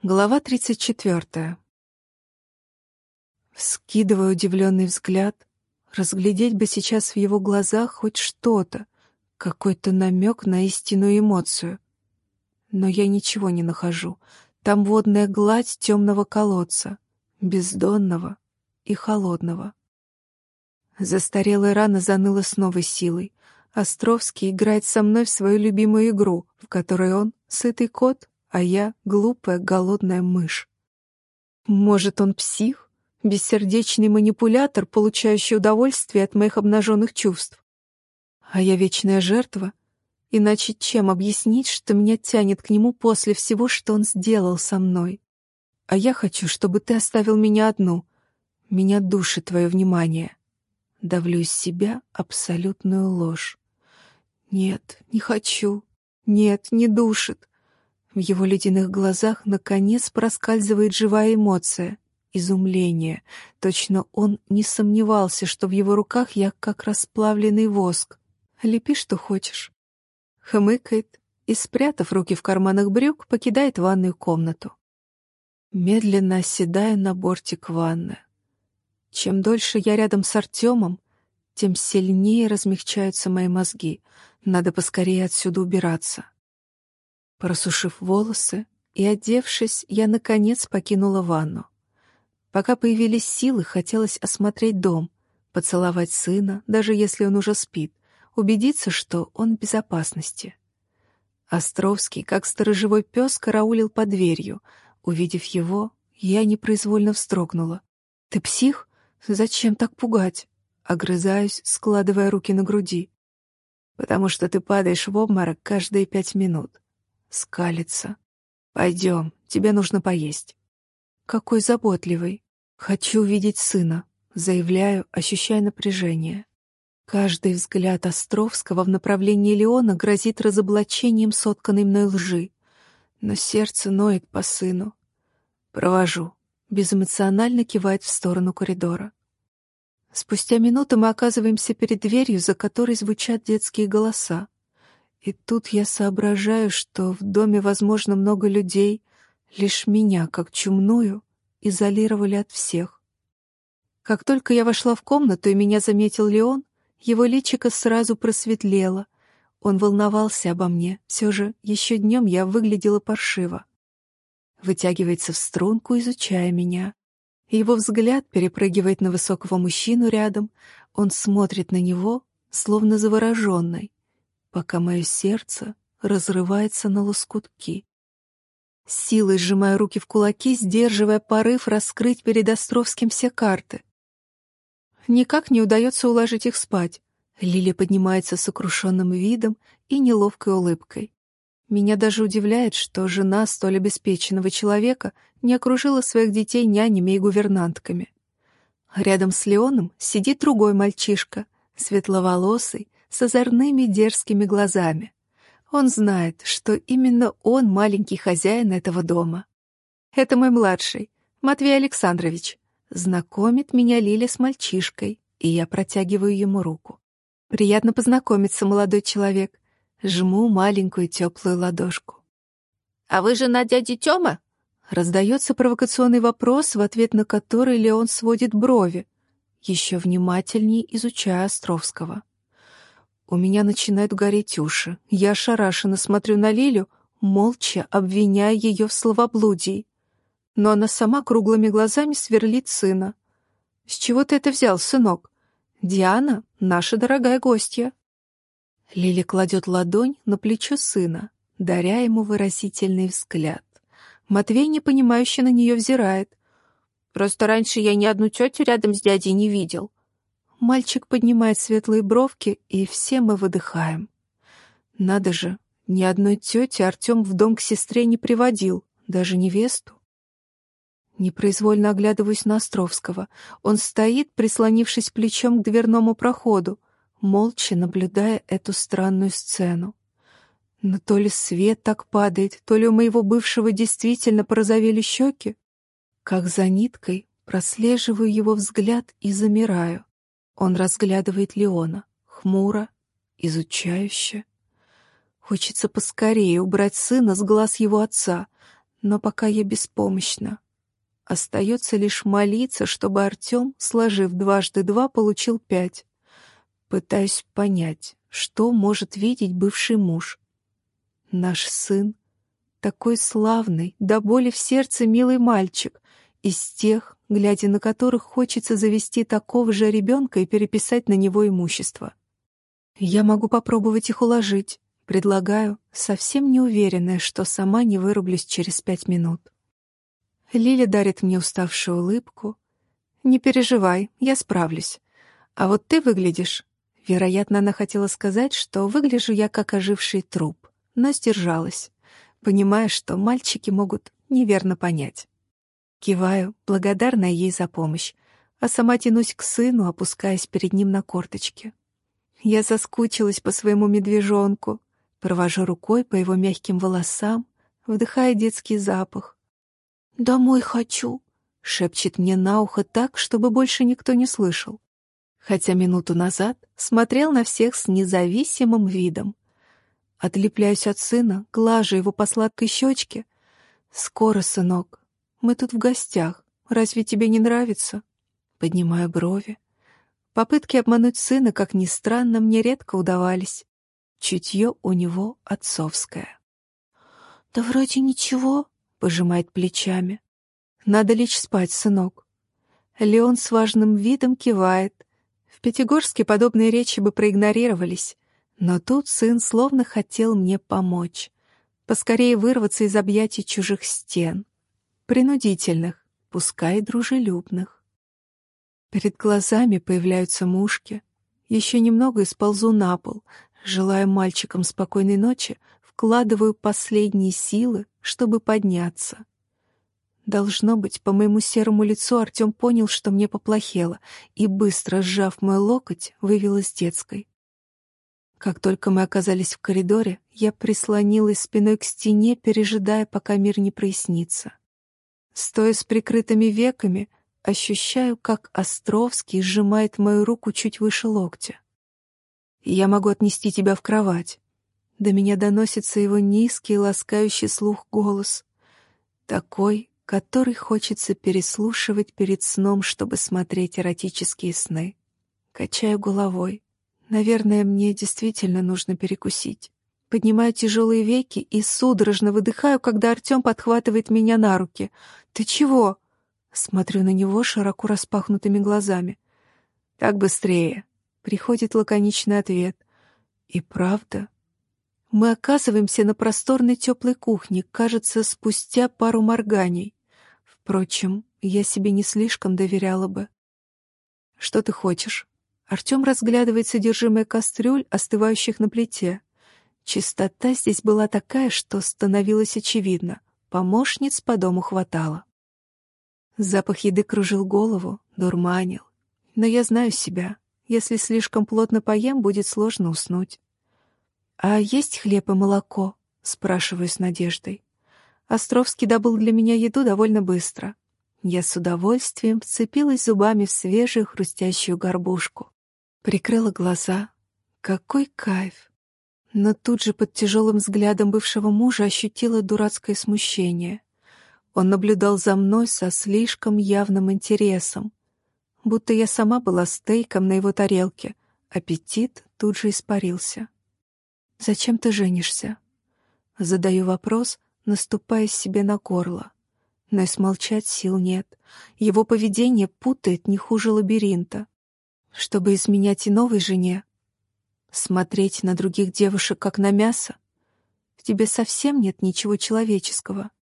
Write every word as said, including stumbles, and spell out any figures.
Глава тридцать четвертая. Вскидываю удивленный взгляд. Разглядеть бы сейчас в его глазах хоть что-то, какой-то намек на истинную эмоцию. Но я ничего не нахожу. Там водная гладь темного колодца, бездонного и холодного. Застарелая рана заныла с новой силой. Островский играет со мной в свою любимую игру, в которой он — сытый кот, а я — глупая голодная мышь. Может, он псих? Бессердечный манипулятор, получающий удовольствие от моих обнаженных чувств? А я вечная жертва? Иначе чем объяснить, что меня тянет к нему после всего, что он сделал со мной? А я хочу, чтобы ты оставил меня одну. Меня душит твое внимание. Давлю из себя абсолютную ложь. Нет, не хочу. Нет, не душит. В его ледяных глазах наконец проскальзывает живая эмоция — изумление. Точно он не сомневался, что в его руках я как расплавленный воск. Лепи, что хочешь. Хмыкает и, спрятав руки в карманах брюк, покидает ванную комнату. Медленно оседаю на бортик ванны. Чем дольше я рядом с Артемом, тем сильнее размягчаются мои мозги. Надо поскорее отсюда убираться. Просушив волосы и одевшись, я, наконец, покинула ванну. Пока появились силы, хотелось осмотреть дом, поцеловать сына, даже если он уже спит, убедиться, что он в безопасности. Островский, как сторожевой пес, караулил под дверью. Увидев его, я непроизвольно вздрогнула. «Ты псих? Зачем так пугать?» Огрызаюсь, складывая руки на груди. «Потому что ты падаешь в обморок каждые пять минут». Скалится. «Пойдем, тебе нужно поесть». Какой заботливый. Хочу увидеть сына. Заявляю, ощущая напряжение. Каждый взгляд Островского в направлении Леона грозит разоблачением сотканной мной лжи. Но сердце ноет по сыну. Провожу. Безэмоционально кивает в сторону коридора. Спустя минуту мы оказываемся перед дверью, за которой звучат детские голоса. И тут я соображаю, что в доме, возможно, много людей, лишь меня, как чумную, изолировали от всех. Как только я вошла в комнату и меня заметил Леон, его личико сразу просветлело. Он волновался обо мне, все же еще днем я выглядела паршиво. Вытягивается в струнку, изучая меня. Его взгляд перепрыгивает на высокого мужчину рядом, он смотрит на него, словно завороженный, пока мое сердце разрывается на лоскутки. С силой сжимаю руки в кулаки, сдерживая порыв раскрыть перед Островским все карты. Никак не удается уложить их спать. Лиля поднимается с сокрушенным видом и неловкой улыбкой. Меня даже удивляет, что жена столь обеспеченного человека не окружила своих детей нянями и гувернантками. Рядом с Леоном сидит другой мальчишка, светловолосый, с озорными дерзкими глазами. Он знает, что именно он маленький хозяин этого дома. Это мой младший, Матвей Александрович. Знакомит меня Лиля с мальчишкой, и я протягиваю ему руку. Приятно познакомиться, молодой человек. Жму маленькую теплую ладошку. «А вы жена дяди Тёмы?» Раздается провокационный вопрос, в ответ на который Леон сводит брови, еще внимательнее изучая Островского. У меня начинают гореть уши. Я ошарашенно смотрю на Лилю, молча обвиняя ее в словоблудии. Но она сама круглыми глазами сверлит сына. «С чего ты это взял, сынок? Диана — наша дорогая гостья». Лиля кладет ладонь на плечо сына, даря ему выразительный взгляд. Матвей непонимающе на нее взирает. «Просто раньше я ни одну тетю рядом с дядей не видел». Мальчик поднимает светлые бровки, и все мы выдыхаем. Надо же, ни одной тети Артем в дом к сестре не приводил, даже невесту. Непроизвольно оглядываюсь на Островского. Он стоит, прислонившись плечом к дверному проходу, молча наблюдая эту странную сцену. Но то ли свет так падает, то ли у моего бывшего действительно порозовели щеки. Как за ниткой прослеживаю его взгляд и замираю. Он разглядывает Леона, хмуро, изучающе. Хочется поскорее убрать сына с глаз его отца, Но пока я беспомощна. Остается лишь молиться, чтобы Артем, сложив дважды два, получил пять. Пытаюсь понять, что может видеть бывший муж. Наш сын — такой славный, до боли в сердце милый мальчик, из тех, глядя на которых хочется завести такого же ребенка и переписать на него имущество. Я могу попробовать их уложить, предлагаю, совсем не уверенная, что сама не вырублюсь через пять минут. Лиля дарит мне уставшую улыбку. «Не переживай, я справлюсь. А вот ты выглядишь...» Вероятно, она хотела сказать, что выгляжу я как оживший труп, но сдержалась, понимая, что мальчики могут неверно понять. Киваю, благодарная ей за помощь, а сама тянусь к сыну, опускаясь перед ним на корточки. Я соскучилась по своему медвежонку, провожу рукой по его мягким волосам, вдыхая детский запах. «Домой хочу», — шепчет мне на ухо так, чтобы больше никто не слышал. Хотя минуту назад смотрел на всех с независимым видом. Отлепляюсь от сына, глажу его по сладкой щечке. «Скоро, сынок. Мы тут в гостях. Разве тебе не нравится?» Поднимаю брови. Попытки обмануть сына, как ни странно, мне редко удавались. Чутье у него отцовское. «Да вроде ничего», — пожимает плечами. «Надо лечь спать, сынок». Леон с важным видом кивает. В Пятигорске подобные речи бы проигнорировались, но тут сын словно хотел мне помочь. Поскорее вырваться из объятий чужих стен. Принудительных, пускай дружелюбных. Перед глазами появляются мушки. Еще немного и сползу на пол. Желая мальчикам спокойной ночи, вкладываю последние силы, чтобы подняться. Должно быть, по моему серому лицу Артем понял, что мне поплохело, и, быстро сжав мой локоть, вывел из детской. Как только мы оказались в коридоре, я прислонилась спиной к стене, пережидая, пока мир не прояснится. Стоя с прикрытыми веками, ощущаю, как Островский сжимает мою руку чуть выше локтя. «Я могу отнести тебя в кровать». До меня доносится его низкий, ласкающий слух голос. Такой, который хочется переслушивать перед сном, чтобы смотреть эротические сны. Качаю головой. Наверное, мне действительно нужно перекусить. Поднимаю тяжелые веки и судорожно выдыхаю, когда Артем подхватывает меня на руки. «Ты чего?» Смотрю на него широко распахнутыми глазами. «Так быстрее», — приходит лаконичный ответ. И правда. Мы оказываемся на просторной теплой кухне, кажется, спустя пару морганий. Впрочем, я себе не слишком доверяла бы. «Что ты хочешь?» Артем разглядывает содержимое кастрюль, остывающих на плите. Чистота здесь была такая, что становилось очевидно. Помощниц по дому хватало. Запах еды кружил голову, дурманил. Но я знаю себя. Если слишком плотно поем, будет сложно уснуть. «А есть хлеб и молоко?» — спрашиваю с надеждой. Островский добыл для меня еду довольно быстро. Я с удовольствием вцепилась зубами в свежую хрустящую горбушку. Прикрыла глаза. Какой кайф! Но тут же под тяжелым взглядом бывшего мужа ощутила дурацкое смущение. Он наблюдал за мной со слишком явным интересом. Будто я сама была стейком на его тарелке. Аппетит тут же испарился. «Зачем ты женишься?» Задаю вопрос, наступая себе на горло. Но и смолчать сил нет. Его поведение путает не хуже лабиринта. Чтобы изменять и новой жене? Смотреть на других девушек, как на мясо? В тебе совсем нет ничего человеческого.